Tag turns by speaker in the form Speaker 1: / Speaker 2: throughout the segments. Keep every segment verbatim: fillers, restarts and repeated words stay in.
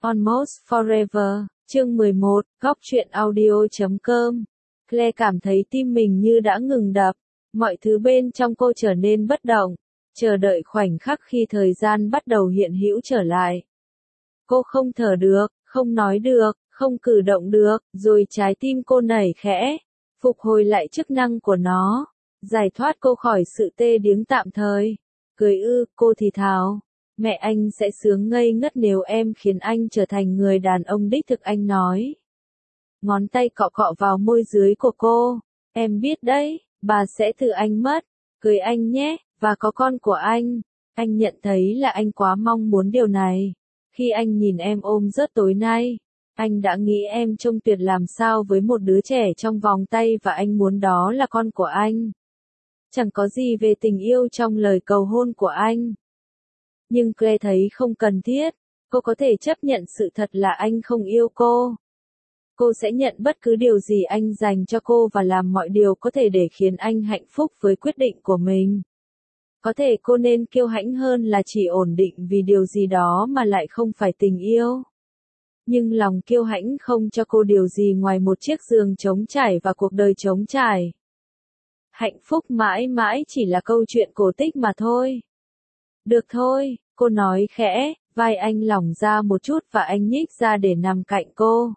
Speaker 1: Almost Forever, chương mười một, góc truyện audio chấm com. Claire cảm thấy tim mình như đã ngừng đập, mọi thứ bên trong cô trở nên bất động, chờ đợi khoảnh khắc khi thời gian bắt đầu hiện hữu trở lại. Cô không thở được, không nói được, không cử động được, rồi trái tim cô nảy khẽ, phục hồi lại chức năng của nó, giải thoát cô khỏi sự tê điếng tạm thời. Cười ư, cô thì thào. Mẹ anh sẽ sướng ngây ngất nếu em khiến anh trở thành người đàn ông đích thực, anh nói. Ngón tay cọ cọ vào môi dưới của cô. Em biết đấy, bà sẽ tự anh mất. Cưới anh nhé, và có con của anh. Anh nhận thấy là anh quá mong muốn điều này. Khi anh nhìn em ôm rớt tối nay, anh đã nghĩ em trông tuyệt làm sao với một đứa trẻ trong vòng tay và anh muốn đó là con của anh. Chẳng có gì về tình yêu trong lời cầu hôn của anh. Nhưng Claire thấy không cần thiết, cô có thể chấp nhận sự thật là anh không yêu cô. Cô sẽ nhận bất cứ điều gì anh dành cho cô và làm mọi điều có thể để khiến anh hạnh phúc với quyết định của mình. Có thể cô nên kiêu hãnh hơn là chỉ ổn định vì điều gì đó mà lại không phải tình yêu. Nhưng lòng kiêu hãnh không cho cô điều gì ngoài một chiếc giường trống trải và cuộc đời trống trải. Hạnh phúc mãi mãi chỉ là câu chuyện cổ tích mà thôi. Được thôi, cô nói khẽ, vai anh lỏng ra một chút và anh nhích ra để nằm cạnh cô.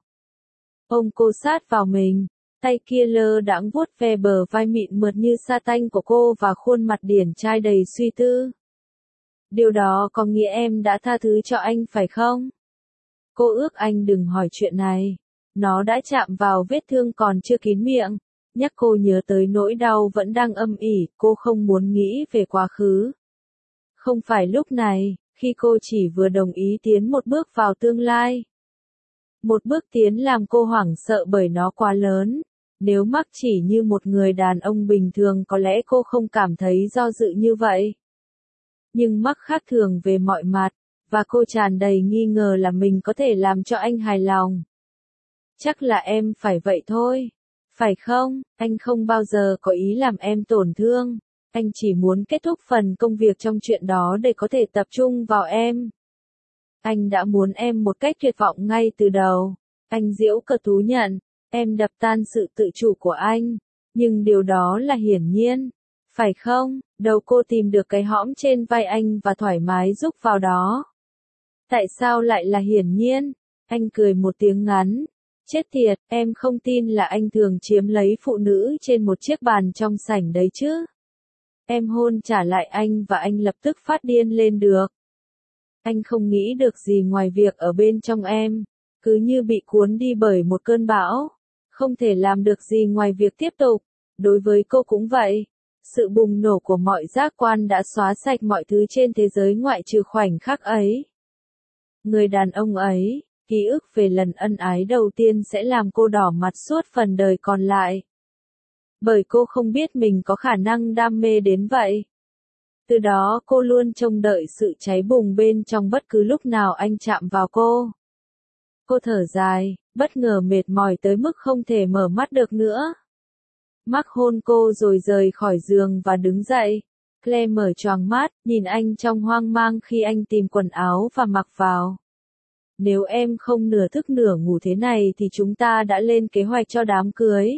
Speaker 1: Ôm cô sát vào mình, tay kia lơ đãng vuốt ve bờ vai mịn mượt như sa tanh của cô và khuôn mặt điển trai đầy suy tư. Điều đó có nghĩa em đã tha thứ cho anh phải không? Cô ước anh đừng hỏi chuyện này. Nó đã chạm vào vết thương còn chưa kín miệng, nhắc cô nhớ tới nỗi đau vẫn đang âm ỉ, cô không muốn nghĩ về quá khứ. Không phải lúc này, khi cô chỉ vừa đồng ý tiến một bước vào tương lai. Một bước tiến làm cô hoảng sợ bởi nó quá lớn. Nếu mắc chỉ như một người đàn ông bình thường có lẽ cô không cảm thấy do dự như vậy. Nhưng mắc khác thường về mọi mặt, và cô tràn đầy nghi ngờ là mình có thể làm cho anh hài lòng. Chắc là em phải vậy thôi. Phải không? Anh không bao giờ có ý làm em tổn thương. Anh chỉ muốn kết thúc phần công việc trong chuyện đó để có thể tập trung vào em. Anh đã muốn em một cách tuyệt vọng ngay từ đầu. Anh giễu cợt thú nhận, em đập tan sự tự chủ của anh. Nhưng điều đó là hiển nhiên. Phải không? Đầu cô tìm được cái hõm trên vai anh và thoải mái rúc vào đó. Tại sao lại là hiển nhiên? Anh cười một tiếng ngắn. Chết tiệt, em không tin là anh thường chiếm lấy phụ nữ trên một chiếc bàn trong sảnh đấy chứ. Em hôn trả lại anh và anh lập tức phát điên lên được. Anh không nghĩ được gì ngoài việc ở bên trong em, cứ như bị cuốn đi bởi một cơn bão. Không thể làm được gì ngoài việc tiếp tục. Đối với cô cũng vậy. Sự bùng nổ của mọi giác quan đã xóa sạch mọi thứ trên thế giới ngoại trừ khoảnh khắc ấy. Người đàn ông ấy, ký ức về lần ân ái đầu tiên sẽ làm cô đỏ mặt suốt phần đời còn lại. Bởi cô không biết mình có khả năng đam mê đến vậy. Từ đó cô luôn trông đợi sự cháy bùng bên trong bất cứ lúc nào anh chạm vào cô. Cô thở dài, bất ngờ mệt mỏi tới mức không thể mở mắt được nữa. Mark hôn cô rồi rời khỏi giường và đứng dậy. Claire mở choàng mắt, nhìn anh trong hoang mang khi anh tìm quần áo và mặc vào. Nếu em không nửa thức nửa ngủ thế này thì chúng ta đã lên kế hoạch cho đám cưới.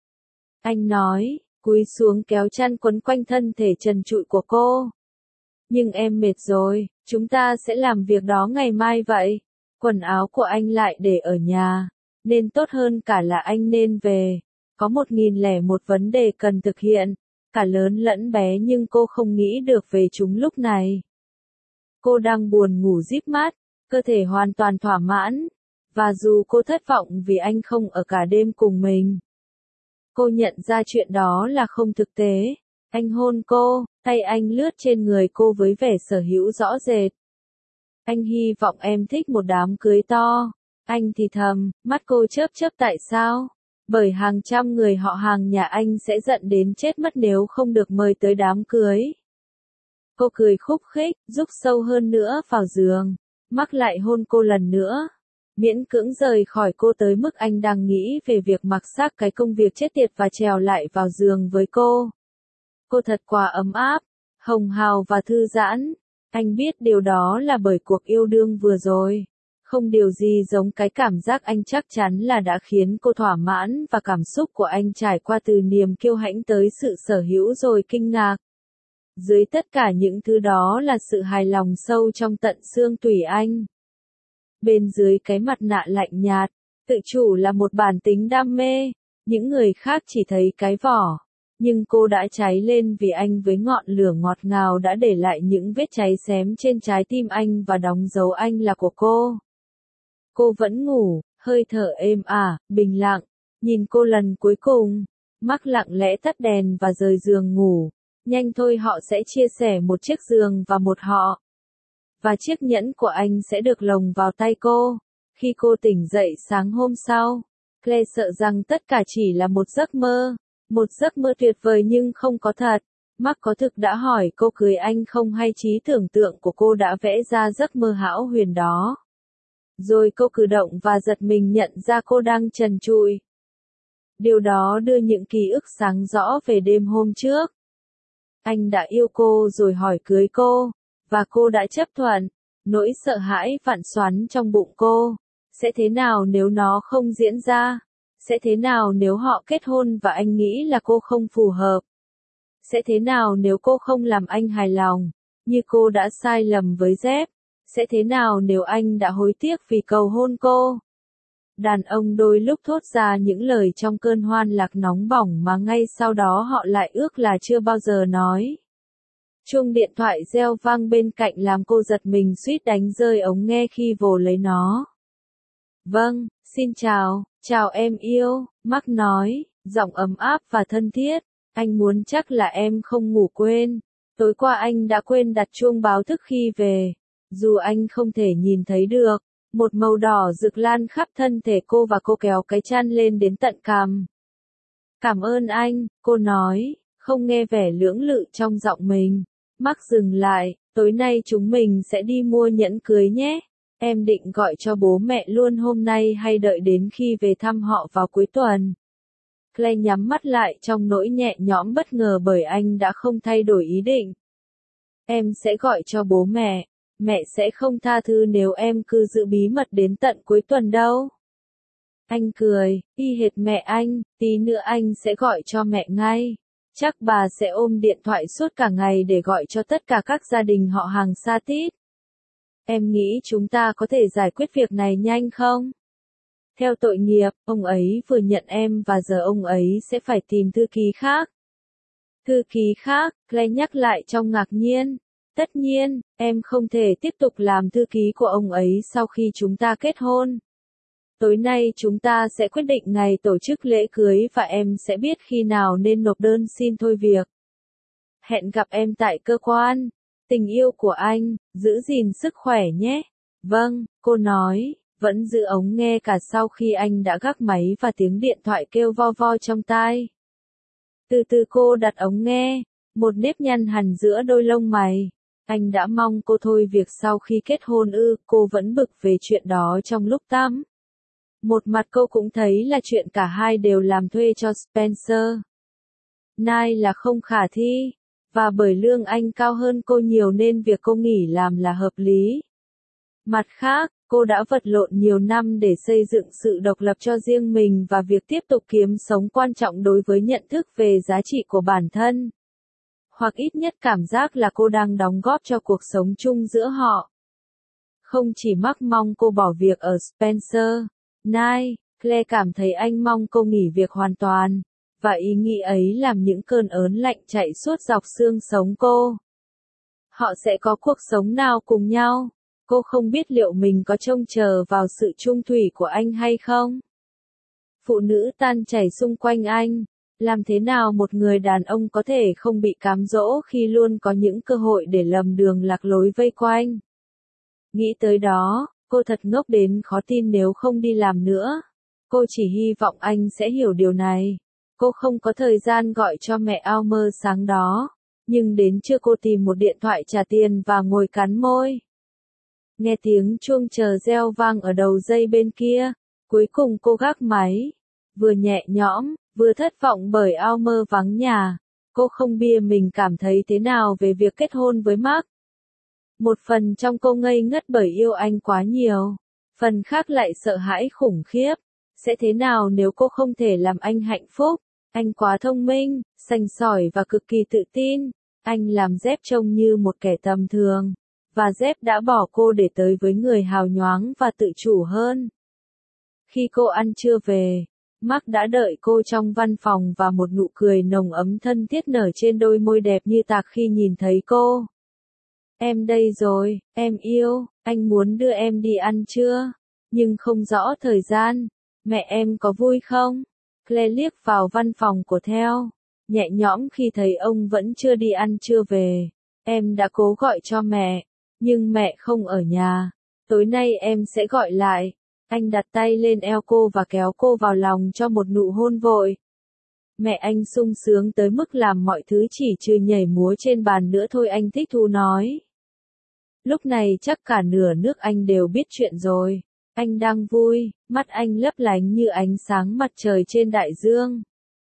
Speaker 1: Anh nói, cúi xuống kéo chăn quấn quanh thân thể trần trụi của cô. Nhưng em mệt rồi, chúng ta sẽ làm việc đó ngày mai vậy. Quần áo của anh lại để ở nhà, nên tốt hơn cả là anh nên về. Có một nghìn lẻ một vấn đề cần thực hiện, cả lớn lẫn bé nhưng cô không nghĩ được về chúng lúc này. Cô đang buồn ngủ díp mắt, cơ thể hoàn toàn thỏa mãn, và dù cô thất vọng vì anh không ở cả đêm cùng mình. Cô nhận ra chuyện đó là không thực tế. Anh hôn cô, tay anh lướt trên người cô với vẻ sở hữu rõ rệt. Anh hy vọng em thích một đám cưới to. Anh thì thầm, mắt cô chớp chớp tại sao? Bởi hàng trăm người họ hàng nhà anh sẽ giận đến chết mất nếu không được mời tới đám cưới. Cô cười khúc khích, rúc sâu hơn nữa vào giường. Mark lại hôn cô lần nữa. Miễn cưỡng rời khỏi cô tới mức anh đang nghĩ về việc mặc xác cái công việc chết tiệt và trèo lại vào giường với cô. Cô thật quá ấm áp, hồng hào và thư giãn. Anh biết điều đó là bởi cuộc yêu đương vừa rồi. Không điều gì giống cái cảm giác anh chắc chắn là đã khiến cô thỏa mãn và cảm xúc của anh trải qua từ niềm kiêu hãnh tới sự sở hữu rồi kinh ngạc. Dưới tất cả những thứ đó là sự hài lòng sâu trong tận xương tủy anh. Bên dưới cái mặt nạ lạnh nhạt, tự chủ là một bản tính đam mê, những người khác chỉ thấy cái vỏ. Nhưng cô đã cháy lên vì anh với ngọn lửa ngọt ngào đã để lại những vết cháy xém trên trái tim anh và đóng dấu anh là của cô. Cô vẫn ngủ, hơi thở êm ả, bình lặng, nhìn cô lần cuối cùng, Mark lặng lẽ tắt đèn và rời giường ngủ. Nhanh thôi họ sẽ chia sẻ một chiếc giường và một họ. Và chiếc nhẫn của anh sẽ được lồng vào tay cô. Khi cô tỉnh dậy sáng hôm sau, Claire sợ rằng tất cả chỉ là một giấc mơ. Một giấc mơ tuyệt vời nhưng không có thật. Mark có thực đã hỏi cô cưới anh không hay trí tưởng tượng của cô đã vẽ ra giấc mơ hão huyền đó. Rồi cô cử động và giật mình nhận ra cô đang trần trụi. Điều đó đưa những ký ức sáng rõ về đêm hôm trước. Anh đã yêu cô rồi hỏi cưới cô, và cô đã chấp thuận. Nỗi sợ hãi vặn xoắn trong bụng cô. Sẽ thế nào nếu nó không diễn ra? Sẽ thế nào nếu họ kết hôn và anh nghĩ là cô không phù hợp? Sẽ thế nào nếu cô không làm anh hài lòng, như cô đã sai lầm với Jeff? Sẽ thế nào nếu anh đã hối tiếc vì cầu hôn cô? Đàn ông đôi lúc thốt ra những lời trong cơn hoan lạc nóng bỏng mà ngay sau đó họ lại ước là chưa bao giờ nói. Chuông điện thoại reo vang bên cạnh làm cô giật mình suýt đánh rơi ống nghe khi vồ lấy nó. Vâng, xin chào, chào em yêu, Mark nói, giọng ấm áp và thân thiết. Anh muốn chắc là em không ngủ quên. Tối qua anh đã quên đặt chuông báo thức khi về. Dù anh không thể nhìn thấy được, một màu đỏ rực lan khắp thân thể cô và cô kéo cái chăn lên đến tận cằm. Cảm ơn anh, cô nói, không nghe vẻ lưỡng lự trong giọng mình. Mark dừng lại, tối nay chúng mình sẽ đi mua nhẫn cưới nhé. Em định gọi cho bố mẹ luôn hôm nay hay đợi đến khi về thăm họ vào cuối tuần? Claire nhắm mắt lại trong nỗi nhẹ nhõm bất ngờ bởi anh đã không thay đổi ý định. Em sẽ gọi cho bố mẹ. Mẹ sẽ không tha thứ nếu em cứ giữ bí mật đến tận cuối tuần đâu. Anh cười, y hệt mẹ anh, tí nữa anh sẽ gọi cho mẹ ngay. Chắc bà sẽ ôm điện thoại suốt cả ngày để gọi cho tất cả các gia đình họ hàng xa tít. Em nghĩ chúng ta có thể giải quyết việc này nhanh không? Theo tội nghiệp, ông ấy vừa nhận em và giờ ông ấy sẽ phải tìm thư ký khác. Thư ký khác, Claire nhắc lại trong ngạc nhiên. Tất nhiên, em không thể tiếp tục làm thư ký của ông ấy sau khi chúng ta kết hôn. Tối nay chúng ta sẽ quyết định ngày tổ chức lễ cưới và em sẽ biết khi nào nên nộp đơn xin thôi việc. Hẹn gặp em tại cơ quan. Tình yêu của anh, giữ gìn sức khỏe nhé. Vâng, cô nói, vẫn giữ ống nghe cả sau khi anh đã gác máy và tiếng điện thoại kêu vo vo trong tai. Từ từ cô đặt ống nghe, một nếp nhăn hằn giữa đôi lông mày. Anh đã mong cô thôi việc sau khi kết hôn ư, cô vẫn bực về chuyện đó trong lúc tắm. Một mặt cô cũng thấy là chuyện cả hai đều làm thuê cho Spencer Knight là không khả thi, và bởi lương anh cao hơn cô nhiều nên việc cô nghỉ làm là hợp lý. Mặt khác, cô đã vật lộn nhiều năm để xây dựng sự độc lập cho riêng mình và việc tiếp tục kiếm sống quan trọng đối với nhận thức về giá trị của bản thân. Hoặc ít nhất cảm giác là cô đang đóng góp cho cuộc sống chung giữa họ. Không chỉ Mark mong cô bỏ việc ở Spencer Knight, Claire cảm thấy anh mong cô nghỉ việc hoàn toàn, và ý nghĩ ấy làm những cơn ớn lạnh chạy suốt dọc xương sống cô. Họ sẽ có cuộc sống nào cùng nhau? Cô không biết liệu mình có trông chờ vào sự chung thủy của anh hay không. Phụ nữ tan chảy xung quanh anh. Làm thế nào một người đàn ông có thể không bị cám dỗ khi luôn có những cơ hội để lầm đường lạc lối vây quanh? Nghĩ tới đó, cô thật ngốc đến khó tin nếu không đi làm nữa. Cô chỉ hy vọng anh sẽ hiểu điều này. Cô không có thời gian gọi cho mẹ Almer sáng đó, nhưng đến trưa cô tìm một điện thoại trả tiền và ngồi cắn môi. Nghe tiếng chuông chờ reo vang ở đầu dây bên kia, cuối cùng cô gác máy. Vừa nhẹ nhõm, vừa thất vọng bởi Almer vắng nhà. Cô không bia mình cảm thấy thế nào về việc kết hôn với Mark. Một phần trong cô ngây ngất bởi yêu anh quá nhiều. Phần khác lại sợ hãi khủng khiếp. Sẽ thế nào nếu cô không thể làm anh hạnh phúc? Anh quá thông minh, sành sỏi và cực kỳ tự tin. Anh làm Dép trông như một kẻ tầm thường. Và Dép đã bỏ cô để tới với người hào nhoáng và tự chủ hơn. Khi cô ăn trưa về, Mark đã đợi cô trong văn phòng và một nụ cười nồng ấm thân thiết nở trên đôi môi đẹp như tạc khi nhìn thấy cô. Em đây rồi, em yêu, anh muốn đưa em đi ăn trưa, nhưng không rõ thời gian. Mẹ em có vui không? Claire liếc vào văn phòng của Theo, nhẹ nhõm khi thấy ông vẫn chưa đi ăn trưa về. Em đã cố gọi cho mẹ, nhưng mẹ không ở nhà. Tối nay em sẽ gọi lại. Anh đặt tay lên eo cô và kéo cô vào lòng cho một nụ hôn vội. Mẹ anh sung sướng tới mức làm mọi thứ chỉ trừ nhảy múa trên bàn nữa thôi, anh thích thú nói. Lúc này chắc cả nửa nước Anh đều biết chuyện rồi. Anh đang vui, mắt anh lấp lánh như ánh sáng mặt trời trên đại dương.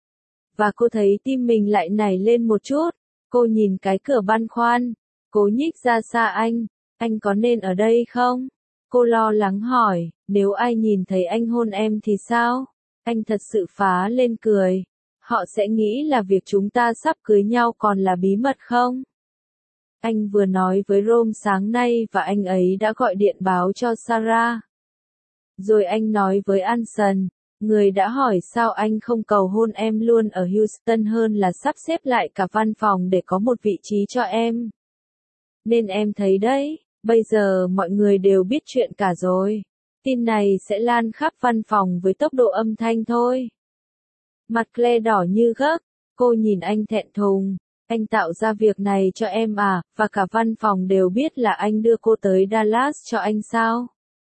Speaker 1: Và cô thấy tim mình lại nảy lên một chút. Cô nhìn cái cửa băn khoăn, cố nhích ra xa anh. Anh có nên ở đây không? Cô lo lắng hỏi, nếu ai nhìn thấy anh hôn em thì sao? Anh thật sự phá lên cười. Họ sẽ nghĩ là việc chúng ta sắp cưới nhau còn là bí mật không? Anh vừa nói với Rome sáng nay và anh ấy đã gọi điện báo cho Sarah. Rồi anh nói với Anson, người đã hỏi sao anh không cầu hôn em luôn ở Houston hơn là sắp xếp lại cả văn phòng để có một vị trí cho em. Nên em thấy đấy, bây giờ mọi người đều biết chuyện cả rồi. Tin này sẽ lan khắp văn phòng với tốc độ âm thanh thôi. Mặt Claire đỏ như gấc, cô nhìn anh thẹn thùng. Anh tạo ra việc này cho em à, và cả văn phòng đều biết là anh đưa cô tới Dallas cho anh sao?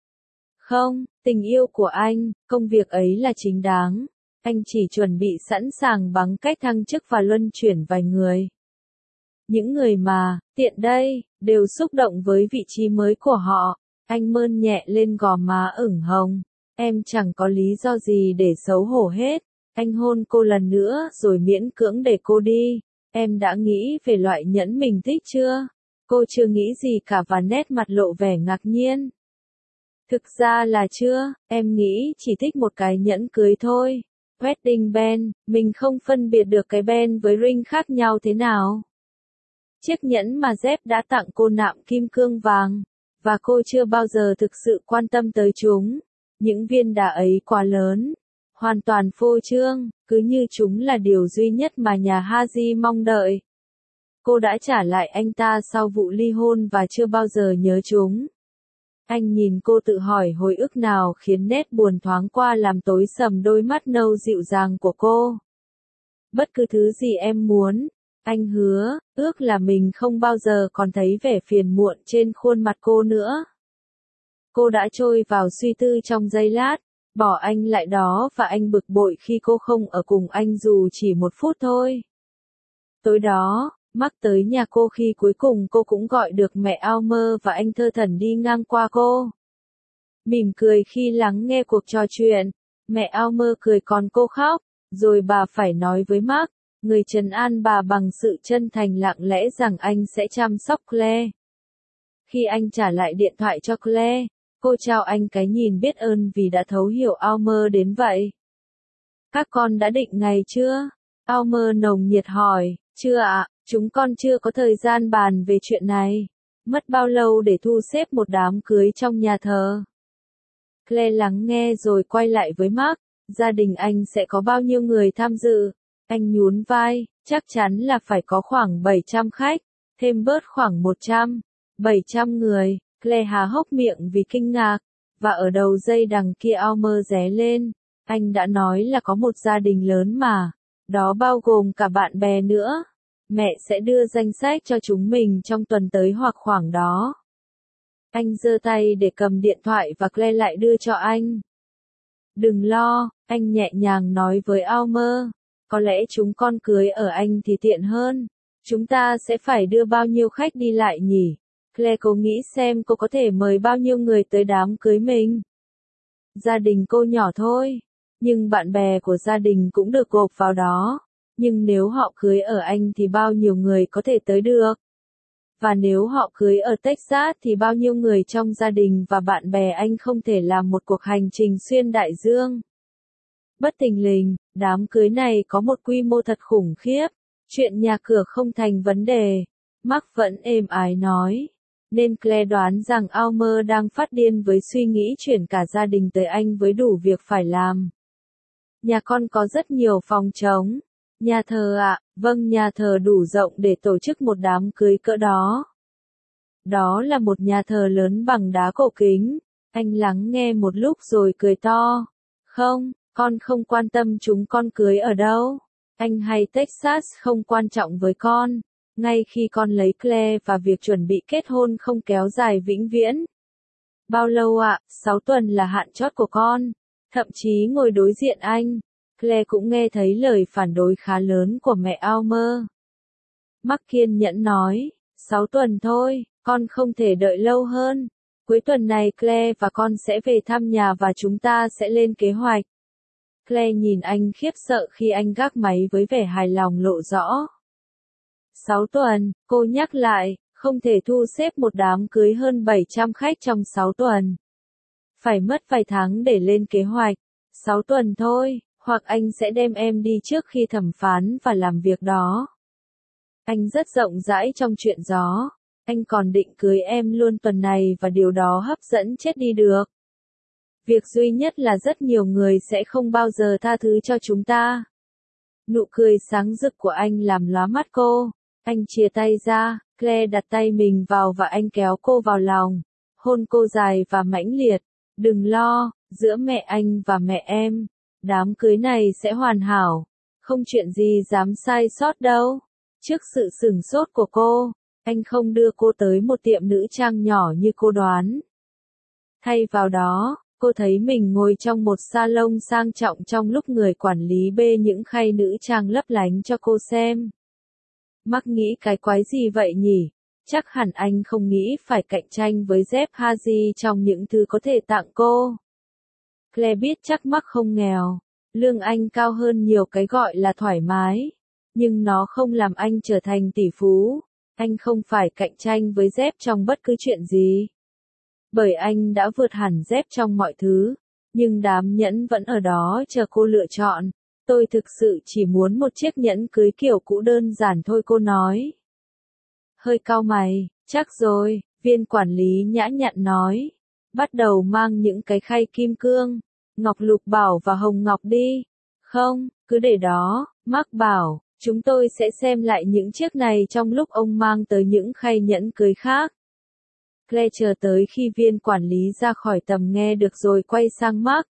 Speaker 1: Không, tình yêu của anh, công việc ấy là chính đáng. Anh chỉ chuẩn bị sẵn sàng bằng cách thăng chức và luân chuyển vài người. Những người mà, tiện đây, đều xúc động với vị trí mới của họ. Anh mơn nhẹ lên gò má ửng hồng. Em chẳng có lý do gì để xấu hổ hết. Anh hôn cô lần nữa rồi miễn cưỡng để cô đi. Em đã nghĩ về loại nhẫn mình thích chưa? Cô chưa nghĩ gì cả và nét mặt lộ vẻ ngạc nhiên. Thực ra là chưa, em nghĩ chỉ thích một cái nhẫn cưới thôi. Wedding band, mình không phân biệt được cái band với ring khác nhau thế nào. Chiếc nhẫn mà Dép đã tặng cô nạm kim cương vàng, và cô chưa bao giờ thực sự quan tâm tới chúng. Những viên đá ấy quá lớn, hoàn toàn phô trương, cứ như chúng là điều duy nhất mà nhà Haji mong đợi. Cô đã trả lại anh ta sau vụ ly hôn và chưa bao giờ nhớ chúng. Anh nhìn cô tự hỏi hồi ức nào khiến nét buồn thoáng qua làm tối sầm đôi mắt nâu dịu dàng của cô. Bất cứ thứ gì em muốn, anh hứa, ước là mình không bao giờ còn thấy vẻ phiền muộn trên khuôn mặt cô nữa. Cô đã trôi vào suy tư trong giây lát, bỏ anh lại đó và anh bực bội khi cô không ở cùng anh dù chỉ một phút thôi. Tối đó, Mark tới nhà cô khi cuối cùng cô cũng gọi được mẹ Almer và anh thơ thẩn đi ngang qua cô. Mỉm cười khi lắng nghe cuộc trò chuyện, mẹ Almer cười còn cô khóc, rồi bà phải nói với Mark, người trấn an bà bằng sự chân thành lặng lẽ rằng anh sẽ chăm sóc Claire. Khi anh trả lại điện thoại cho Claire, cô trao anh cái nhìn biết ơn vì đã thấu hiểu Almer đến vậy. Các con đã định ngày chưa? Almer nồng nhiệt hỏi, chưa ạ, chúng con chưa có thời gian bàn về chuyện này. Mất bao lâu để thu xếp một đám cưới trong nhà thờ? Claire lắng nghe rồi quay lại với Mark, gia đình anh sẽ có bao nhiêu người tham dự? Anh nhún vai, chắc chắn là phải có khoảng bảy trăm khách, thêm bớt khoảng một trăm, bảy trăm người. Claire há hốc miệng vì kinh ngạc, và ở đầu dây đằng kia Almer ré lên. Anh đã nói là có một gia đình lớn mà, đó bao gồm cả bạn bè nữa. Mẹ sẽ đưa danh sách cho chúng mình trong tuần tới hoặc khoảng đó. Anh giơ tay để cầm điện thoại và Claire lại đưa cho anh. Đừng lo, anh nhẹ nhàng nói với Almer. Có lẽ chúng con cưới ở anh thì tiện hơn. Chúng ta sẽ phải đưa bao nhiêu khách đi lại nhỉ? Claire cố nghĩ xem cô có thể mời bao nhiêu người tới đám cưới mình. Gia đình cô nhỏ thôi, nhưng bạn bè của gia đình cũng được gộp vào đó. Nhưng nếu họ cưới ở anh thì bao nhiêu người có thể tới được? Và nếu họ cưới ở Texas thì bao nhiêu người trong gia đình và bạn bè anh không thể làm một cuộc hành trình xuyên đại dương. Bất thình lình, đám cưới này có một quy mô thật khủng khiếp. Chuyện nhà cửa không thành vấn đề. Mark vẫn êm ái nói. Nên Claire đoán rằng Almer đang phát điên với suy nghĩ chuyển cả gia đình tới Anh với đủ việc phải làm. Nhà con có rất nhiều phòng trống. Nhà thờ ạ, à, vâng, nhà thờ đủ rộng để tổ chức một đám cưới cỡ đó. Đó là một nhà thờ lớn bằng đá cổ kính. Anh lắng nghe một lúc rồi cười to. Không, con không quan tâm chúng con cưới ở đâu. Anh hay Texas không quan trọng với con. Ngay khi con lấy Claire và việc chuẩn bị kết hôn không kéo dài vĩnh viễn. Bao lâu ạ? À? Sáu tuần là hạn chót của con. Thậm chí ngồi đối diện anh, Claire cũng nghe thấy lời phản đối khá lớn của mẹ Almer. Mark kiên nhẫn nói, sáu tuần thôi, con không thể đợi lâu hơn. Cuối tuần này Claire và con sẽ về thăm nhà và chúng ta sẽ lên kế hoạch. Claire nhìn anh khiếp sợ khi anh gác máy với vẻ hài lòng lộ rõ. Sáu tuần, cô nhắc lại, không thể thu xếp một đám cưới hơn bảy trăm khách trong sáu tuần. Phải mất vài tháng để lên kế hoạch. Sáu tuần thôi, hoặc anh sẽ đem em đi trước khi thẩm phán và làm việc đó. Anh rất rộng rãi trong chuyện gió. Anh còn định cưới em luôn tuần này và điều đó hấp dẫn chết đi được. Việc duy nhất là rất nhiều người sẽ không bao giờ tha thứ cho chúng ta. Nụ cười sáng rực của anh làm lóa mắt cô. Anh chia tay ra, Claire đặt tay mình vào và anh kéo cô vào lòng. Hôn cô dài và mãnh liệt. Đừng lo, giữa mẹ anh và mẹ em, đám cưới này sẽ hoàn hảo. Không chuyện gì dám sai sót đâu. Trước sự sửng sốt của cô, anh không đưa cô tới một tiệm nữ trang nhỏ như cô đoán. Thay vào đó, cô thấy mình ngồi trong một salon sang trọng trong lúc người quản lý bê những khay nữ trang lấp lánh cho cô xem. Mark nghĩ cái quái gì vậy nhỉ? Chắc hẳn anh không nghĩ phải cạnh tranh với Jeff Hazy trong những thứ có thể tặng cô. Claire biết chắc Mark không nghèo. Lương anh cao hơn nhiều cái gọi là thoải mái. Nhưng nó không làm anh trở thành tỷ phú. Anh không phải cạnh tranh với Jeff trong bất cứ chuyện gì. Bởi anh đã vượt hẳn Jeff trong mọi thứ. Nhưng đám nhẫn vẫn ở đó chờ cô lựa chọn. Tôi thực sự chỉ muốn một chiếc nhẫn cưới kiểu cũ đơn giản thôi, cô nói. Hơi cau mày, chắc rồi, viên quản lý nhã nhặn nói. Bắt đầu mang những cái khay kim cương, ngọc lục bảo và hồng ngọc đi. Không, cứ để đó, Mark bảo, chúng tôi sẽ xem lại những chiếc này trong lúc ông mang tới những khay nhẫn cưới khác. Claire chờ tới khi viên quản lý ra khỏi tầm nghe được rồi quay sang Mark.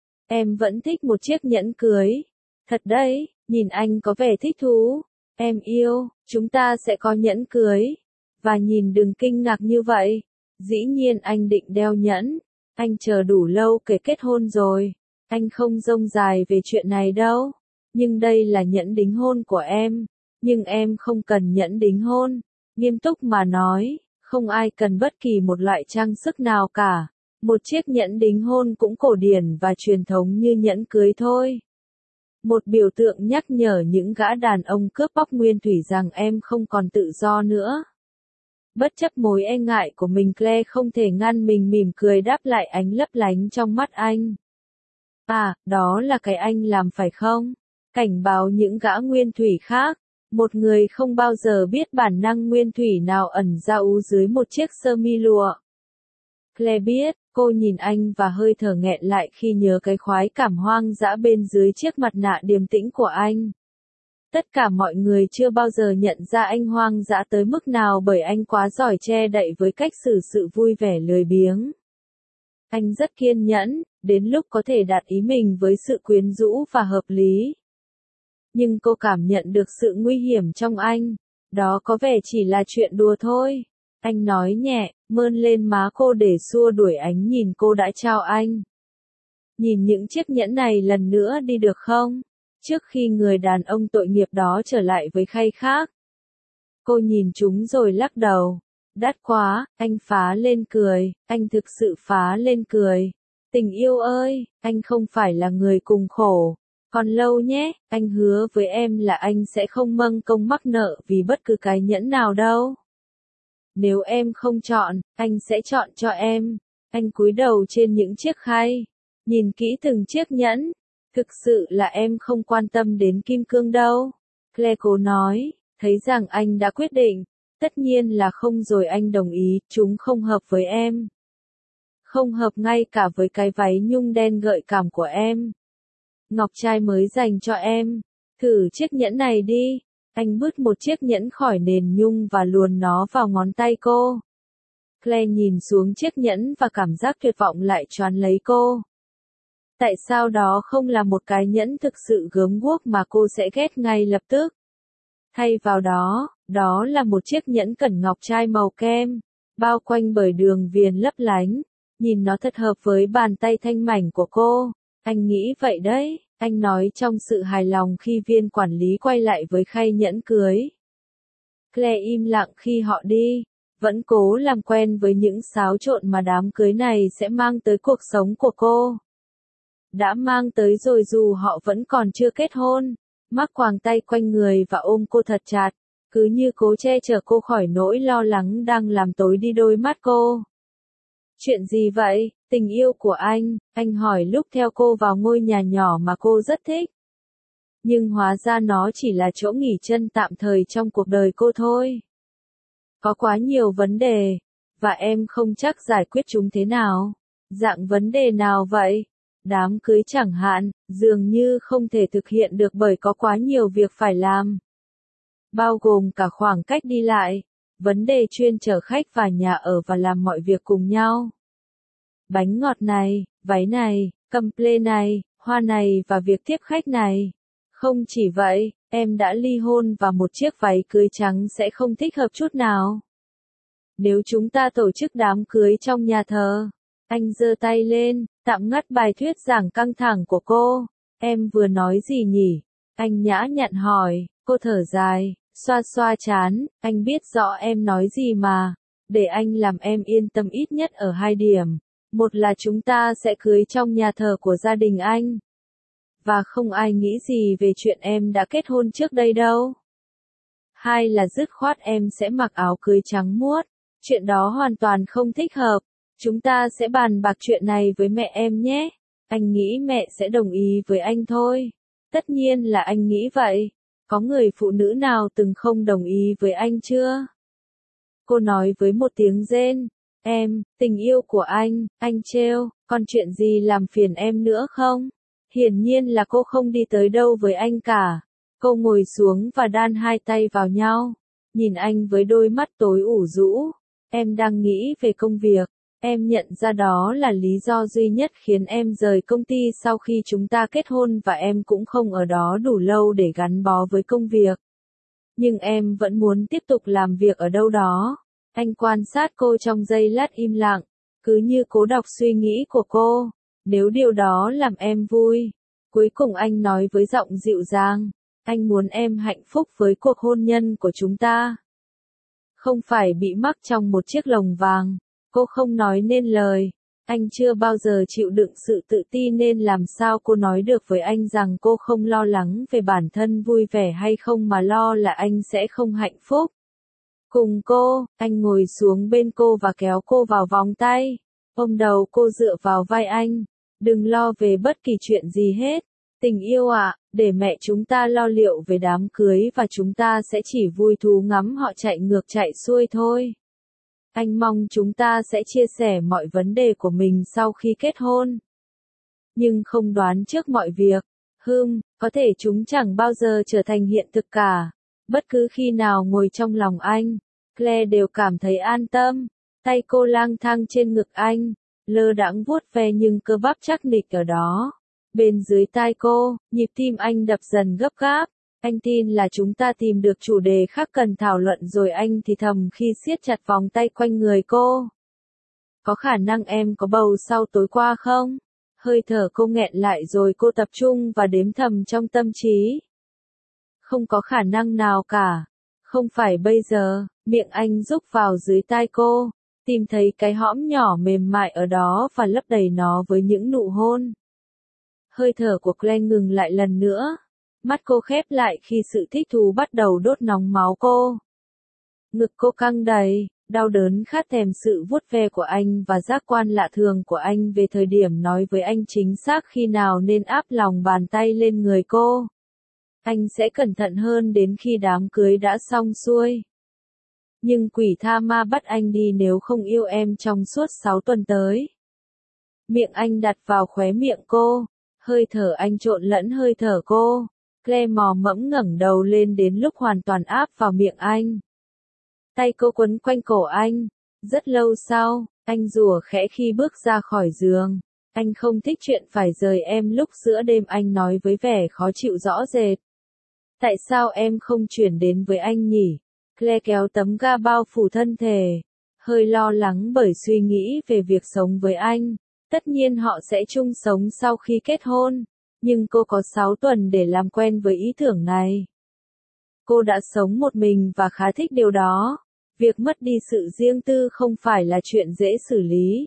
Speaker 1: Em vẫn thích một chiếc nhẫn cưới. Thật đấy, nhìn anh có vẻ thích thú. Em yêu, chúng ta sẽ có nhẫn cưới. Và nhìn đừng kinh ngạc như vậy. Dĩ nhiên anh định đeo nhẫn. Anh chờ đủ lâu kể kết hôn rồi. Anh không rông dài về chuyện này đâu. Nhưng đây là nhẫn đính hôn của em. Nhưng em không cần nhẫn đính hôn. Nghiêm túc mà nói, không ai cần bất kỳ một loại trang sức nào cả. Một chiếc nhẫn đính hôn cũng cổ điển và truyền thống như nhẫn cưới thôi. Một biểu tượng nhắc nhở những gã đàn ông cướp bóc nguyên thủy rằng em không còn tự do nữa. Bất chấp mối e ngại của mình, Claire không thể ngăn mình mỉm cười đáp lại ánh lấp lánh trong mắt anh. À, đó là cái anh làm phải không? Cảnh báo những gã nguyên thủy khác. Một người không bao giờ biết bản năng nguyên thủy nào ẩn ra ú dưới một chiếc sơ mi lụa. Claire biết, cô nhìn anh và hơi thở nghẹn lại khi nhớ cái khoái cảm hoang dã bên dưới chiếc mặt nạ điềm tĩnh của anh. Tất cả mọi người chưa bao giờ nhận ra anh hoang dã tới mức nào bởi anh quá giỏi che đậy với cách xử sự vui vẻ lười biếng. Anh rất kiên nhẫn, đến lúc có thể đạt ý mình với sự quyến rũ và hợp lý. Nhưng cô cảm nhận được sự nguy hiểm trong anh. Đó có vẻ chỉ là chuyện đùa thôi. Anh nói nhẹ, mơn lên má cô để xua đuổi ánh nhìn cô đã trao anh. Nhìn những chiếc nhẫn này lần nữa đi được không? Trước khi người đàn ông tội nghiệp đó trở lại với khay khác. Cô nhìn chúng rồi lắc đầu. Đắt quá, anh phá lên cười, anh thực sự phá lên cười. Tình yêu ơi, anh không phải là người cùng khổ. Còn lâu nhé, anh hứa với em là anh sẽ không mâng công mắc nợ vì bất cứ cái nhẫn nào đâu. Nếu em không chọn, anh sẽ chọn cho em. Anh cúi đầu trên những chiếc khay, nhìn kỹ từng chiếc nhẫn. Thực sự là em không quan tâm đến kim cương đâu. Claire cố nói, thấy rằng anh đã quyết định. Tất nhiên là không rồi, anh đồng ý, chúng không hợp với em. Không hợp ngay cả với cái váy nhung đen gợi cảm của em. Ngọc trai mới dành cho em. Thử chiếc nhẫn này đi. Anh bứt một chiếc nhẫn khỏi nền nhung và luồn nó vào ngón tay cô. Claire nhìn xuống chiếc nhẫn và cảm giác tuyệt vọng lại choán lấy cô. Tại sao đó không là một cái nhẫn thực sự gớm ghuốc mà cô sẽ ghét ngay lập tức? Thay vào đó, đó là một chiếc nhẫn cẩn ngọc trai màu kem, bao quanh bởi đường viền lấp lánh. Nhìn nó thật hợp với bàn tay thanh mảnh của cô. Anh nghĩ vậy đấy, anh nói trong sự hài lòng khi viên quản lý quay lại với khay nhẫn cưới. Claire im lặng khi họ đi, vẫn cố làm quen với những xáo trộn mà đám cưới này sẽ mang tới cuộc sống của cô. Đã mang tới rồi dù họ vẫn còn chưa kết hôn. Mark quàng tay quanh người và ôm cô thật chặt, cứ như cố che chở cô khỏi nỗi lo lắng đang làm tối đi đôi mắt cô. Chuyện gì vậy, tình yêu của anh? Anh hỏi lúc theo cô vào ngôi nhà nhỏ mà cô rất thích. Nhưng hóa ra nó chỉ là chỗ nghỉ chân tạm thời trong cuộc đời cô thôi. Có quá nhiều vấn đề, và em không chắc giải quyết chúng thế nào. Dạng vấn đề nào vậy? Đám cưới chẳng hạn, dường như không thể thực hiện được bởi có quá nhiều việc phải làm. Bao gồm cả khoảng cách đi lại, vấn đề chuyên chở khách và nhà ở và làm mọi việc cùng nhau. Bánh ngọt này, váy này, comple này, hoa này và việc tiếp khách này. Không chỉ vậy, em đã ly hôn và một chiếc váy cưới trắng sẽ không thích hợp chút nào. Nếu chúng ta tổ chức đám cưới trong nhà thờ, anh giơ tay lên, tạm ngắt bài thuyết giảng căng thẳng của cô. Em vừa nói gì nhỉ? Anh nhã nhặn hỏi, cô thở dài, xoa xoa trán, anh biết rõ em nói gì mà. Để anh làm em yên tâm ít nhất ở hai điểm. Một là chúng ta sẽ cưới trong nhà thờ của gia đình anh. Và không ai nghĩ gì về chuyện em đã kết hôn trước đây đâu. Hai là dứt khoát em sẽ mặc áo cưới trắng muốt. Chuyện đó hoàn toàn không thích hợp. Chúng ta sẽ bàn bạc chuyện này với mẹ em nhé. Anh nghĩ mẹ sẽ đồng ý với anh thôi. Tất nhiên là anh nghĩ vậy. Có người phụ nữ nào từng không đồng ý với anh chưa? Cô nói với một tiếng rên. Em, tình yêu của anh, anh trêu, còn chuyện gì làm phiền em nữa không? Hiển nhiên là cô không đi tới đâu với anh cả. Cô ngồi xuống và đan hai tay vào nhau. Nhìn anh với đôi mắt tối ủ rũ. Em đang nghĩ về công việc. Em nhận ra đó là lý do duy nhất khiến em rời công ty sau khi chúng ta kết hôn và em cũng không ở đó đủ lâu để gắn bó với công việc. Nhưng em vẫn muốn tiếp tục làm việc ở đâu đó. Anh quan sát cô trong giây lát im lặng, cứ như cố đọc suy nghĩ của cô. Nếu điều đó làm em vui. Cuối cùng anh nói với giọng dịu dàng. Anh muốn em hạnh phúc với cuộc hôn nhân của chúng ta. Không phải bị mắc trong một chiếc lồng vàng. Cô không nói nên lời. Anh chưa bao giờ chịu đựng sự tự ti nên làm sao cô nói được với anh rằng cô không lo lắng về bản thân vui vẻ hay không mà lo là anh sẽ không hạnh phúc. Cùng cô, anh ngồi xuống bên cô và kéo cô vào vòng tay. Ôm đầu cô dựa vào vai anh. Đừng lo về bất kỳ chuyện gì hết. Tình yêu ạ, à, để mẹ chúng ta lo liệu về đám cưới và chúng ta sẽ chỉ vui thú ngắm họ chạy ngược chạy xuôi thôi. Anh mong chúng ta sẽ chia sẻ mọi vấn đề của mình sau khi kết hôn. Nhưng không đoán trước mọi việc. Hừm, có thể chúng chẳng bao giờ trở thành hiện thực cả. Bất cứ khi nào ngồi trong lòng anh, Claire đều cảm thấy an tâm. Tay cô lang thang trên ngực anh, lơ đãng vuốt ve nhưng cơ bắp chắc nịch ở đó. Bên dưới tai cô, nhịp tim anh đập dần gấp gáp. Anh tin là chúng ta tìm được chủ đề khác cần thảo luận rồi, anh thì thầm khi siết chặt vòng tay quanh người cô. Có khả năng em có bầu sau tối qua không? Hơi thở cô nghẹn lại rồi cô tập trung và đếm thầm trong tâm trí. Không có khả năng nào cả. Không phải bây giờ. Miệng anh rúc vào dưới tai cô, tìm thấy cái hõm nhỏ mềm mại ở đó và lấp đầy nó với những nụ hôn. Hơi thở của Claire ngừng lại lần nữa. Mắt cô khép lại khi sự thích thú bắt đầu đốt nóng máu cô. Ngực cô căng đầy, Đau đớn khát thèm sự vuốt ve của anh và giác quan lạ thường của anh về thời điểm nói với anh chính xác khi nào nên áp lòng bàn tay lên người cô. Anh sẽ cẩn thận hơn đến khi đám cưới đã xong xuôi. Nhưng quỷ tha ma bắt anh đi nếu không yêu em trong suốt sáu tuần tới. Miệng anh đặt vào khóe miệng cô, hơi thở anh trộn lẫn hơi thở cô. Claire mò mẫm ngẩng đầu lên đến lúc hoàn toàn áp vào miệng anh. Tay cô quấn quanh cổ anh. Rất lâu sau, anh rủa khẽ khi bước ra khỏi giường. Anh không thích chuyện phải rời em lúc giữa đêm, anh nói với vẻ khó chịu rõ rệt. Tại sao em không chuyển đến với anh nhỉ? Claire kéo tấm ga bao phủ thân thể. Hơi lo lắng bởi suy nghĩ về việc sống với anh. Tất nhiên họ sẽ chung sống sau khi kết hôn. Nhưng cô có sáu tuần để làm quen với ý tưởng này. Cô đã sống một mình và khá thích điều đó. Việc mất đi sự riêng tư không phải là chuyện dễ xử lý.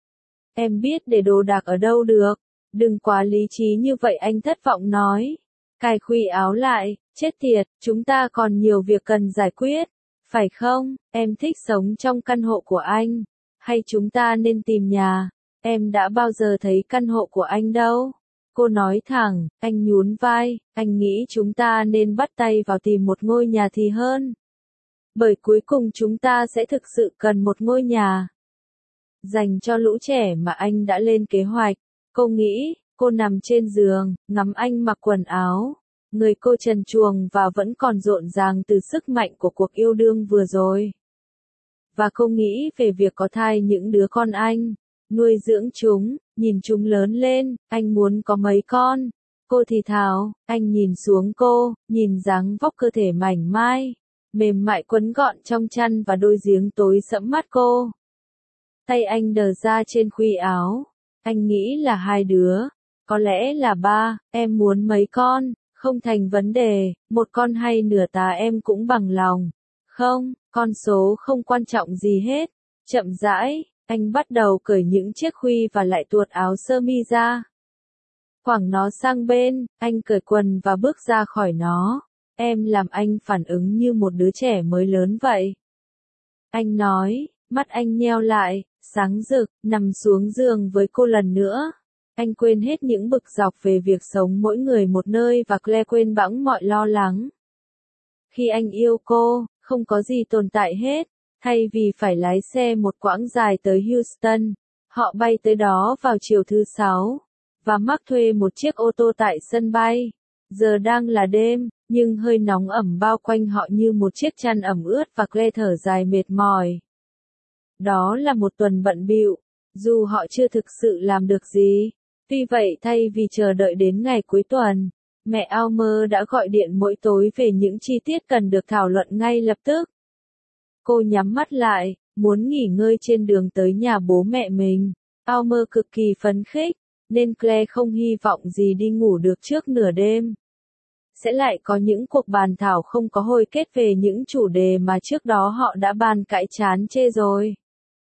Speaker 1: Em biết để đồ đạc ở đâu được. Đừng quá lý trí như vậy, anh thất vọng nói. Cài khuy áo lại, chết tiệt, chúng ta còn nhiều việc cần giải quyết. Phải không, em thích sống trong căn hộ của anh. Hay chúng ta nên tìm nhà. Em đã bao giờ thấy căn hộ của anh đâu. Cô nói thẳng, anh nhún vai, anh nghĩ chúng ta nên bắt tay vào tìm một ngôi nhà thì hơn. Bởi cuối cùng chúng ta sẽ thực sự cần một ngôi nhà. Dành cho lũ trẻ mà anh đã lên kế hoạch. Cô nghĩ, cô nằm trên giường, ngắm anh mặc quần áo. Người cô trần truồng và vẫn còn rộn ràng từ sức mạnh của cuộc yêu đương vừa rồi. Và cô nghĩ về việc có thai những đứa con anh. Nuôi dưỡng chúng, nhìn chúng lớn lên, anh muốn có mấy con. Cô thì thào, anh nhìn xuống cô, nhìn dáng vóc cơ thể mảnh mai, mềm mại quấn gọn trong chăn và đôi giếng tối sẫm mắt cô. Tay anh đờ ra trên khuy áo. Anh nghĩ là hai đứa, có lẽ là ba, em muốn mấy con, không thành vấn đề, một con hay nửa tá em cũng bằng lòng. Không, con số không quan trọng gì hết. Chậm rãi, anh bắt đầu cởi những chiếc khuy và lại tuột áo sơ mi ra. Quẳng nó sang bên, anh cởi quần và bước ra khỏi nó. Em làm anh phản ứng như một đứa trẻ mới lớn vậy. Anh nói, mắt anh nheo lại, sáng rực, nằm xuống giường với cô lần nữa. Anh quên hết những bực dọc về việc sống mỗi người một nơi và Claire quên bẵng mọi lo lắng. Khi anh yêu cô, không có gì tồn tại hết. Thay vì phải lái xe một quãng dài tới Houston, họ bay tới đó vào chiều thứ sáu, và Mark thuê một chiếc ô tô tại sân bay. Giờ đang là đêm, nhưng hơi nóng ẩm bao quanh họ như một chiếc chăn ẩm ướt và Claire thở dài mệt mỏi. Đó là một tuần bận bịu, dù họ chưa thực sự làm được gì. Tuy vậy thay vì chờ đợi đến ngày cuối tuần, mẹ Almer đã gọi điện mỗi tối về những chi tiết cần được thảo luận ngay lập tức. Cô nhắm mắt lại, muốn nghỉ ngơi trên đường tới nhà bố mẹ mình. Almer cực kỳ phấn khích, nên Claire không hy vọng gì đi ngủ được trước nửa đêm. Sẽ lại có những cuộc bàn thảo không có hồi kết về những chủ đề mà trước đó họ đã bàn cãi chán chê rồi.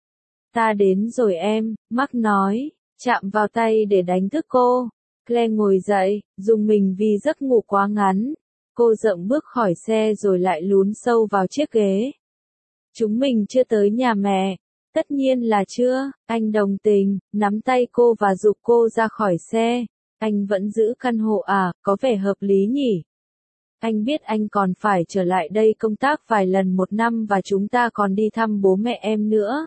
Speaker 1: Ta đến rồi em, Mark nói, chạm vào tay để đánh thức cô. Claire ngồi dậy, dùng mình vì giấc ngủ quá ngắn. Cô dậm bước khỏi xe rồi lại lún sâu vào chiếc ghế. Chúng mình chưa tới nhà mẹ. Tất nhiên là chưa, anh đồng tình, nắm tay cô và giục cô ra khỏi xe. Anh vẫn giữ căn hộ à, có vẻ hợp lý nhỉ? Anh biết anh còn phải trở lại đây công tác vài lần một năm và chúng ta còn đi thăm bố mẹ em nữa.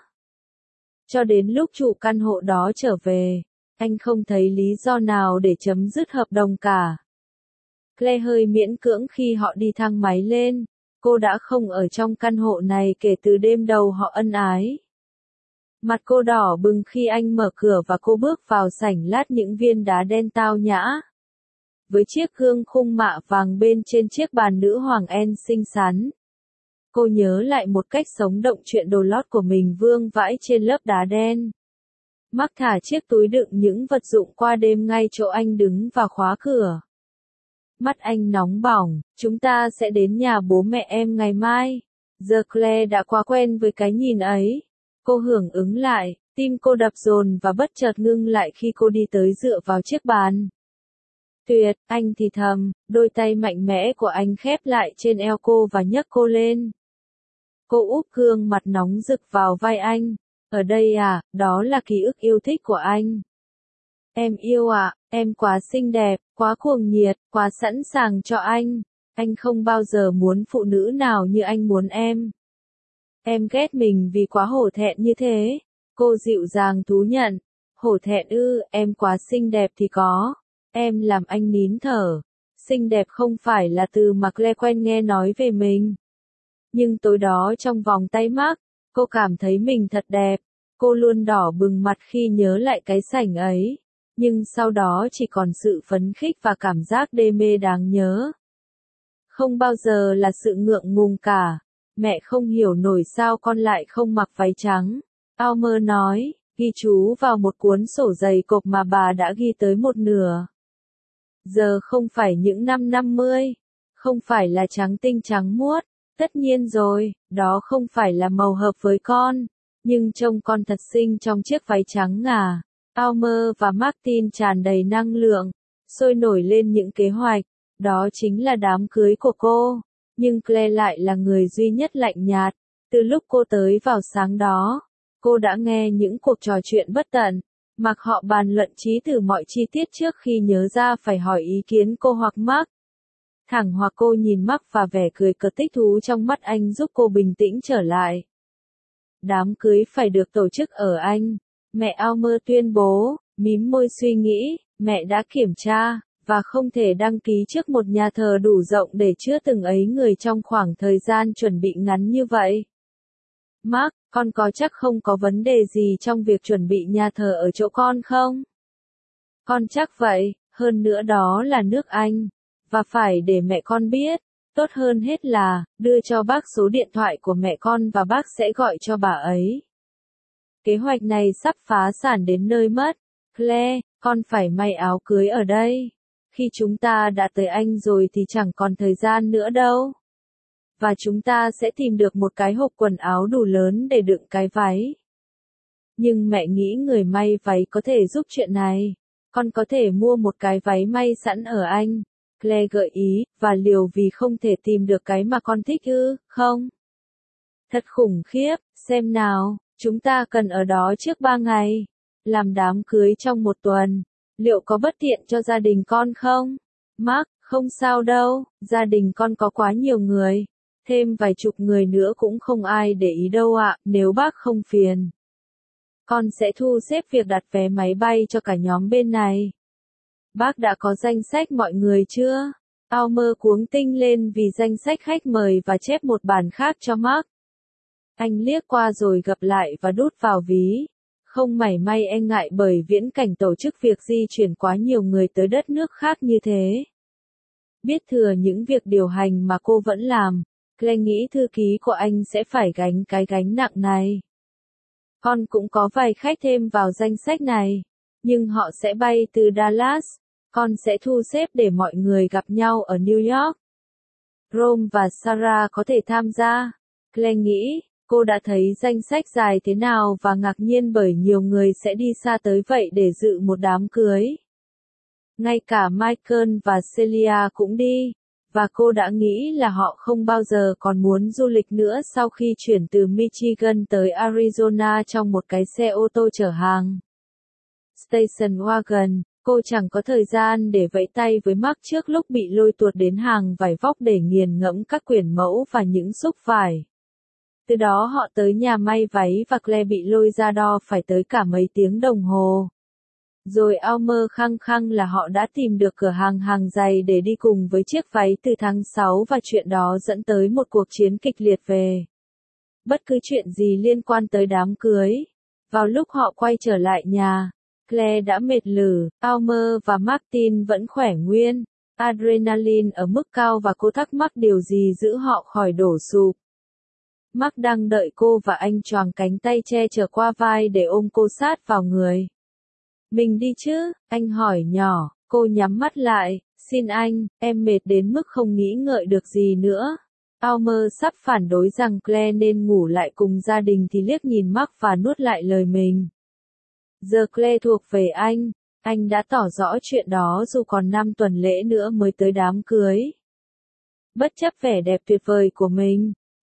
Speaker 1: Cho đến lúc chủ căn hộ đó trở về, anh không thấy lý do nào để chấm dứt hợp đồng cả. Claire hơi miễn cưỡng khi họ đi thang máy lên. Cô đã không ở trong căn hộ này kể từ đêm đầu họ ân ái. Mặt cô đỏ bừng khi anh mở cửa và cô bước vào sảnh lát những viên đá đen tao nhã. Với chiếc gương khung mạ vàng bên trên chiếc bàn nữ hoàng En xinh xắn. Cô nhớ lại một cách sống động chuyện đồ lót của mình vương vãi trên lớp đá đen. Mark thả chiếc túi đựng những vật dụng qua đêm ngay chỗ anh đứng và khóa cửa. Mắt anh nóng bỏng, chúng ta sẽ đến nhà bố mẹ em ngày mai. Giờ Claire đã quá quen với cái nhìn ấy. Cô hưởng ứng lại, tim cô đập dồn và bất chợt ngưng lại khi cô đi tới dựa vào chiếc bàn. Tuyệt, anh thì thầm, đôi tay mạnh mẽ của anh khép lại trên eo cô và nhấc cô lên. Cô úp gương mặt nóng rực vào vai anh. Ở đây à, đó là ký ức yêu thích của anh. Em yêu à, em quá xinh đẹp, quá cuồng nhiệt, quá sẵn sàng cho anh. Anh không bao giờ muốn phụ nữ nào như anh muốn em. Em ghét mình vì quá hổ thẹn như thế. Cô dịu dàng thú nhận. Hổ thẹn ư, em quá xinh đẹp thì có. Em làm anh nín thở. Xinh đẹp không phải là từ mà Claire quen nghe nói về mình. Nhưng tối đó trong vòng tay Mark, cô cảm thấy mình thật đẹp. Cô luôn đỏ bừng mặt khi nhớ lại cái sảnh ấy. Nhưng sau đó chỉ còn sự phấn khích và cảm giác đê mê đáng nhớ. Không bao giờ là sự ngượng ngùng cả. Mẹ không hiểu nổi sao con lại không mặc váy trắng. Almer nói, ghi chú vào một cuốn sổ dày cộp mà bà đã ghi tới một nửa. Giờ không phải những năm năm mươi. Không phải là trắng tinh trắng muốt. Tất nhiên rồi, đó không phải là màu hợp với con. Nhưng trông con thật xinh trong chiếc váy trắng ngà. Almer và Martin tràn đầy năng lượng, sôi nổi lên những kế hoạch. Đó chính là đám cưới của cô. Nhưng Claire lại là người duy nhất lạnh nhạt. Từ lúc cô tới vào sáng đó, cô đã nghe những cuộc trò chuyện bất tận. Mặc họ bàn luận trí từ mọi chi tiết trước khi nhớ ra phải hỏi ý kiến cô hoặc Mark. Thẳng hoặc cô nhìn Mark và vẻ cười cợt thích thú trong mắt anh giúp cô bình tĩnh trở lại. Đám cưới phải được tổ chức ở Anh. Mẹ Almer tuyên bố, mím môi suy nghĩ, mẹ đã kiểm tra, và không thể đăng ký trước một nhà thờ đủ rộng để chứa từng ấy người trong khoảng thời gian chuẩn bị ngắn như vậy. Mark, con có chắc không có vấn đề gì trong việc chuẩn bị nhà thờ ở chỗ con không? Con chắc vậy, hơn nữa đó là nước Anh. Và phải để mẹ con biết, tốt hơn hết là, đưa cho bác số điện thoại của mẹ con và bác sẽ gọi cho bà ấy. Kế hoạch này sắp phá sản đến nơi mất. Claire, con phải may áo cưới ở đây. Khi chúng ta đã tới Anh rồi thì chẳng còn thời gian nữa đâu. Và chúng ta sẽ tìm được một cái hộp quần áo đủ lớn để đựng cái váy. Nhưng mẹ nghĩ người may váy có thể giúp chuyện này. Con có thể mua một cái váy may sẵn ở Anh. Claire gợi ý, và liều vì không thể tìm được cái mà con thích ư, không? Thật khủng khiếp, xem nào, chúng ta cần ở đó trước ba ngày. Làm đám cưới trong một tuần. Liệu có bất tiện cho gia đình con không? Mark, không sao đâu, gia đình con có quá nhiều người. Thêm vài chục người nữa cũng không ai để ý đâu ạ, nếu bác không phiền. Con sẽ thu xếp việc đặt vé máy bay cho cả nhóm bên này. Bác đã có danh sách mọi người chưa? Almer cuống tinh lên vì danh sách khách mời và chép một bản khác cho Mark. Anh liếc qua rồi gập lại và đút vào ví. Không mảy may e ngại bởi viễn cảnh tổ chức việc di chuyển quá nhiều người tới đất nước khác như thế. Biết thừa những việc điều hành mà cô vẫn làm, Claire nghĩ thư ký của anh sẽ phải gánh cái gánh nặng này. Con cũng có vài khách thêm vào danh sách này, nhưng họ sẽ bay từ Dallas. Con sẽ thu xếp để mọi người gặp nhau ở New York. Rome và Sarah có thể tham gia. Claire nghĩ, cô đã thấy danh sách dài thế nào và ngạc nhiên bởi nhiều người sẽ đi xa tới vậy để dự một đám cưới. Ngay cả Michael và Celia cũng đi, và cô đã nghĩ là họ không bao giờ còn muốn du lịch nữa sau khi chuyển từ Michigan tới Arizona trong một cái xe ô tô chở hàng. Station Wagon, cô chẳng có thời gian để vẫy tay với Mark trước lúc bị lôi tuột đến hàng vải vóc để nghiền ngẫm các quyển mẫu và những xúc vải. Từ đó họ tới nhà may váy và Claire bị lôi ra đo phải tới cả mấy tiếng đồng hồ. Rồi Almer khăng khăng là họ đã tìm được cửa hàng hàng giày để đi cùng với chiếc váy từ tháng sáu và chuyện đó dẫn tới một cuộc chiến kịch liệt về bất cứ chuyện gì liên quan tới đám cưới. Vào lúc họ quay trở lại nhà, Claire đã mệt lử, Almer và Martin vẫn khỏe nguyên, adrenaline ở mức cao và cô thắc mắc điều gì giữ họ khỏi đổ sụp. Mark đang đợi cô và anh choàng cánh tay che chở qua vai để ôm cô sát vào người. Mình đi chứ, anh hỏi nhỏ, cô nhắm mắt lại, xin anh, em mệt đến mức không nghĩ ngợi được gì nữa. Almer sắp phản đối rằng Claire nên ngủ lại cùng gia đình thì liếc nhìn Mark và nuốt lại lời mình. Giờ Claire thuộc về anh, anh đã tỏ rõ chuyện đó dù còn năm tuần lễ nữa mới tới đám cưới. Bất chấp vẻ đẹp tuyệt vời của mình,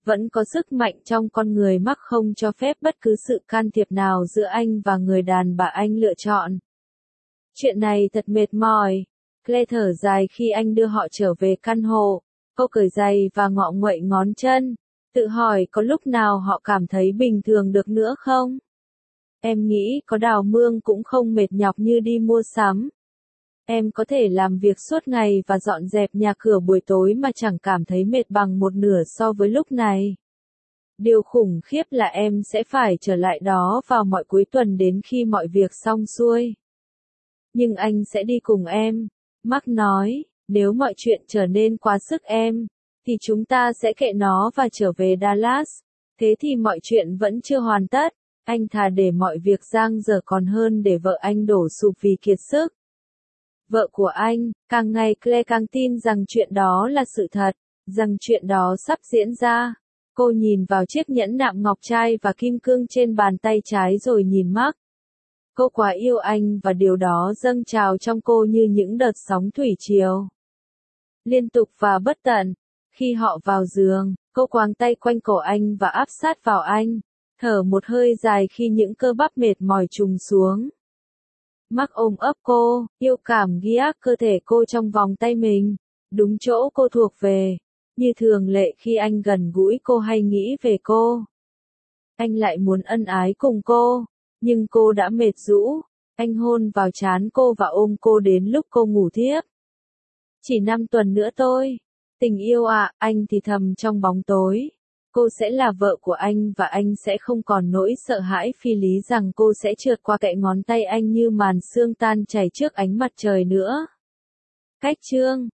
Speaker 1: Vẫn có sức mạnh trong con người mắc không cho phép bất cứ sự can thiệp nào giữa anh và người đàn bà anh lựa chọn. Chuyện này thật mệt mỏi. Claire thở dài khi anh đưa họ trở về căn hộ. Cô cởi giày và ngọ nguậy ngón chân. Tự hỏi có lúc nào họ cảm thấy bình thường được nữa không? Em nghĩ có đào mương cũng không mệt nhọc như đi mua sắm. Em có thể làm việc suốt ngày và dọn dẹp nhà cửa buổi tối mà chẳng cảm thấy mệt bằng một nửa so với lúc này. Điều khủng khiếp là em sẽ phải trở lại đó vào mọi cuối tuần đến khi mọi việc xong xuôi. Nhưng anh sẽ đi cùng em. Mark nói, nếu mọi chuyện trở nên quá sức em, thì chúng ta sẽ kệ nó và trở về Dallas. Thế thì mọi chuyện vẫn chưa hoàn tất. Anh thà để mọi việc dang dở còn hơn để vợ anh đổ sụp vì kiệt sức. Vợ của anh, càng ngày Claire càng tin rằng chuyện đó là sự thật, rằng chuyện đó sắp diễn ra. Cô nhìn vào chiếc nhẫn nạm ngọc trai và kim cương trên bàn tay trái rồi nhìn Mark. Cô quá yêu anh và điều đó dâng trào trong cô như những đợt sóng thủy triều. Liên tục và bất tận. Khi họ vào giường, cô quàng tay quanh cổ anh và áp sát vào anh, thở một hơi dài khi những cơ bắp mệt mỏi trùng xuống. Mark ôm ấp cô, yêu cảm ghi ác cơ thể cô trong vòng tay mình, đúng chỗ cô thuộc về. Như thường lệ khi anh gần gũi cô hay nghĩ về cô, anh lại muốn ân ái cùng cô, nhưng cô đã mệt rũ. Anh hôn vào trán cô và ôm cô đến lúc cô ngủ thiếp. Chỉ năm tuần nữa thôi. Tình yêu ạ, anh thì thầm trong bóng tối. Cô sẽ là vợ của anh và anh sẽ không còn nỗi sợ hãi phi lý rằng cô sẽ trượt qua cạnh ngón tay anh như màn sương tan chảy trước ánh mặt trời nữa. Cách chương